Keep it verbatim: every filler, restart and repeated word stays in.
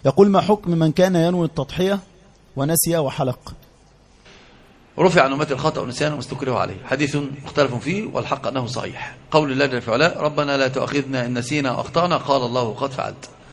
يقول: ما حكم من كان ينوي التضحية ونسي وحلق؟ رفع عن أمتي الخطأ والنسيان وما استكرهوا عليه، حديث مختلف فيه والحق أنه صحيح. قول الله جل في علاه: ربنا لا تؤاخذنا إن نسينا وأخطأنا، قال الله قد فعلت.